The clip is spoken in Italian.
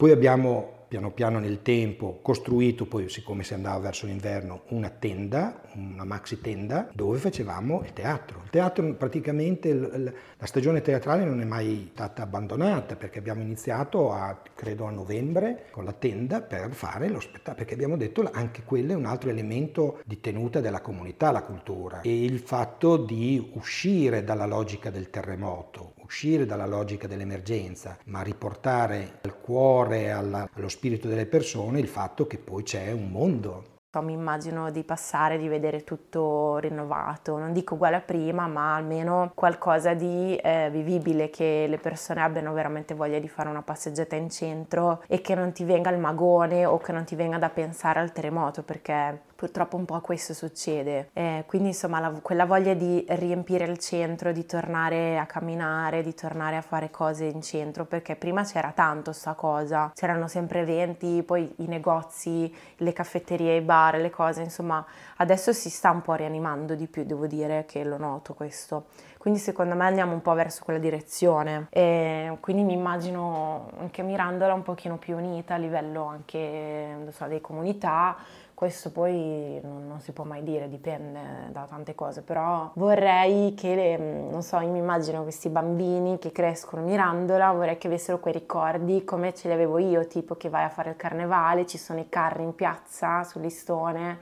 Poi abbiamo piano piano nel tempo costruito, poi siccome si andava verso l'inverno, una tenda, una maxi tenda, dove facevamo il teatro. Il teatro praticamente, la stagione teatrale non è mai stata abbandonata, perché abbiamo iniziato credo a novembre con la tenda per fare lo spettacolo, perché abbiamo detto anche quello è un altro elemento di tenuta della comunità, la cultura, e il fatto di uscire dalla logica del terremoto, uscire dalla logica dell'emergenza, ma riportare al cuore, allo spirito delle persone il fatto che poi c'è un mondo. Mi immagino di passare, di vedere tutto rinnovato, non dico uguale a prima, ma almeno qualcosa di vivibile, che le persone abbiano veramente voglia di fare una passeggiata in centro e che non ti venga il magone o che non ti venga da pensare al terremoto, perché purtroppo un po' questo succede. Quindi insomma quella voglia di riempire il centro, di tornare a camminare, di tornare a fare cose in centro, perché prima c'era tanto sta cosa, c'erano sempre eventi, poi i negozi, le caffetterie, i bar, le cose, insomma adesso si sta un po' rianimando di più, devo dire che lo noto questo. Quindi secondo me andiamo un po' verso quella direzione e quindi mi immagino anche Mirandola un pochino più unita a livello anche, non so, di comunità. Questo poi non si può mai dire, dipende da tante cose, però vorrei che, non so, io mi immagino questi bambini che crescono Mirandola, vorrei che avessero quei ricordi come ce li avevo io, tipo che vai a fare il carnevale, ci sono i carri in piazza, su Listone,